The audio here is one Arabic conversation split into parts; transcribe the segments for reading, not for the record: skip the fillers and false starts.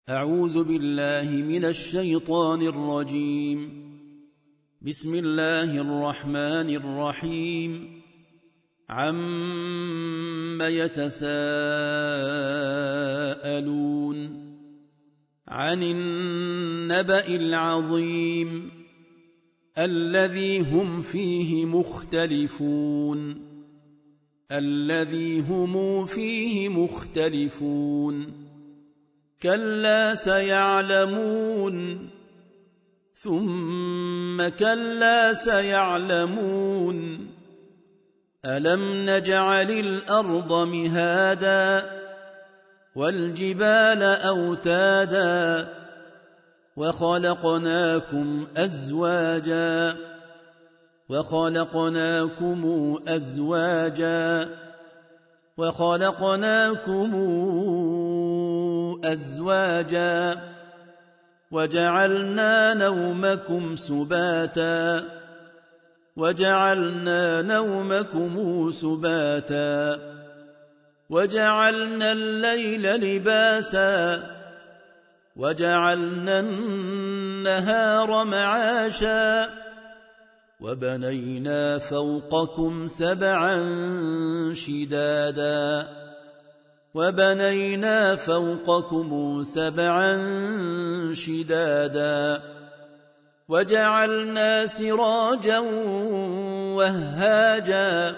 أعوذ بالله من الشيطان الرجيم. بسم الله الرحمن الرحيم. عَمَّ يتساءلون عن النبأ العظيم الذي هم فيه مختلفون كلا سيعلمون ثم كلا سيعلمون ألم نجعل الأرض مهادا والجبال أوتادا وخلقناكم أزواجا وجعلنا نومكم سباتا وجعلنا الليل لباسا وجعلنا النهار معاشا وبنينا فوقكم سبعا شدادا وجعلنا سراجا وهاجا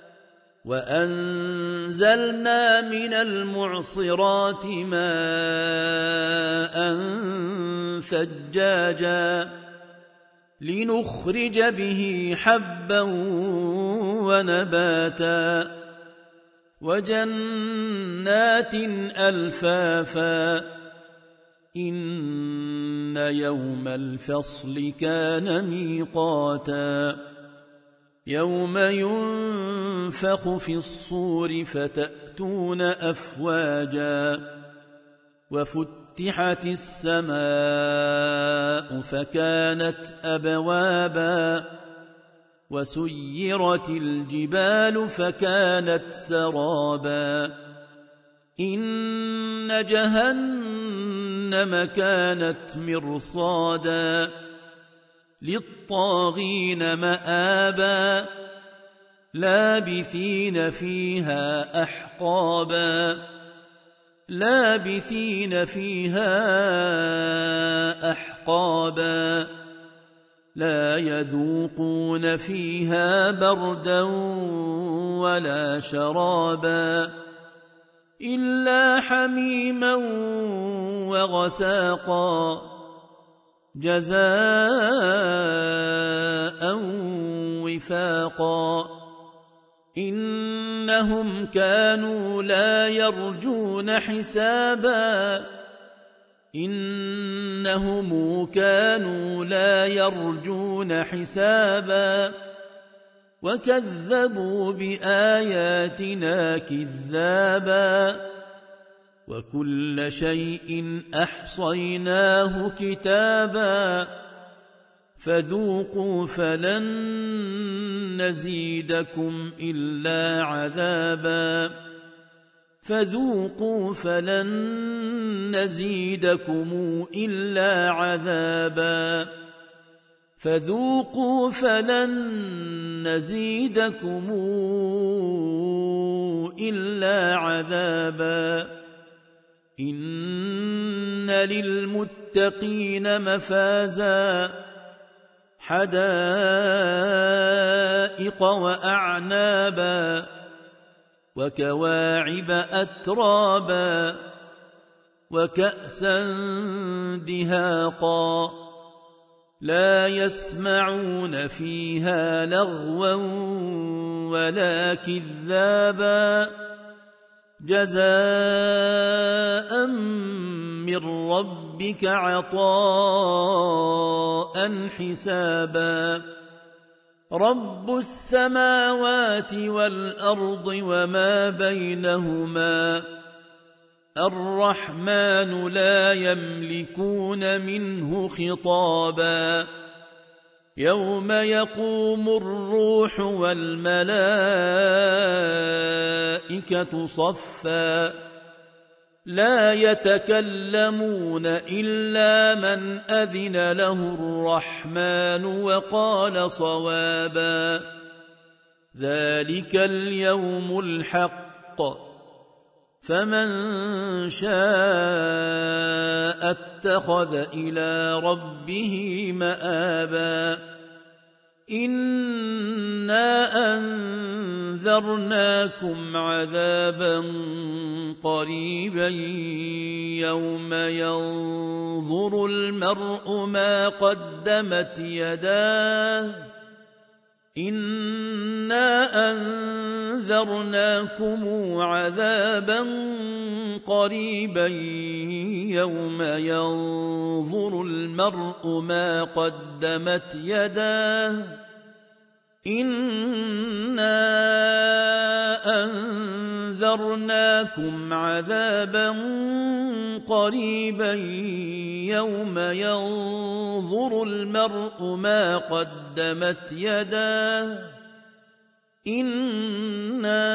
وأنزلنا من المعصرات ماء ثجاجا لنخرج به حبا ونباتا وجنات ألفافا إن يوم الفصل كان ميقاتا يوم ينفخ في الصور فتأتون أفواجا وفتحت السماء فكانت أبوابا وسيرت الجبال فكانت سرابا إن جهنم كانت مرصادا للطاغين مآبا لابثين فيها أحقابا لا يذوقون فيها بردا ولا شرابا إلا حميما وغساقا جزاء وفاقا إنهم كانوا لا يرجون حسابا وكذبوا بآياتنا كذابا وكل شيء أحصيناه كتابا فذوقوا فلن نزيدكم إلا عذابا إن للمتقين مفازا حدائق وأعنابا وكواعب أترابا وكأسا دهاقا لا يسمعون فيها لغوا ولا كذابا جزاء من ربك عطاء حسابا رب السماوات والأرض وما بينهما الرحمن لا يملكون منه خطابا يوم يقوم الروح والملائكة صفا لا يتكلمون إلا من أذن له الرحمن وقال صوابا ذلك اليوم الحق فمن شاء اتخذ إلى ربه مآبا إنا أنذرناكم عذابا قريبا يوم ينظر المرء ما قدمت يداه إنا أنذرناكم عذابا قريبا يوم ينظر المرء ما قدمت يداه إنا أنذرناكم عذابا قريبا يوم ينظر المرء ما قدمت يداه إنا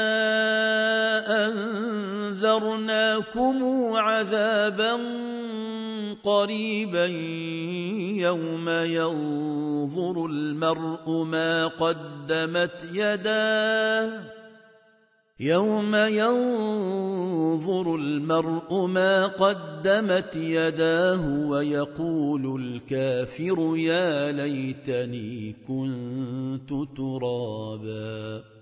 أنذرناكم عذابا قريبا يوم ينظر المرء ما قدمت يداه يوم ينظر المرء ما قدمت يداه ويقول الكافر يا ليتني كنت ترابا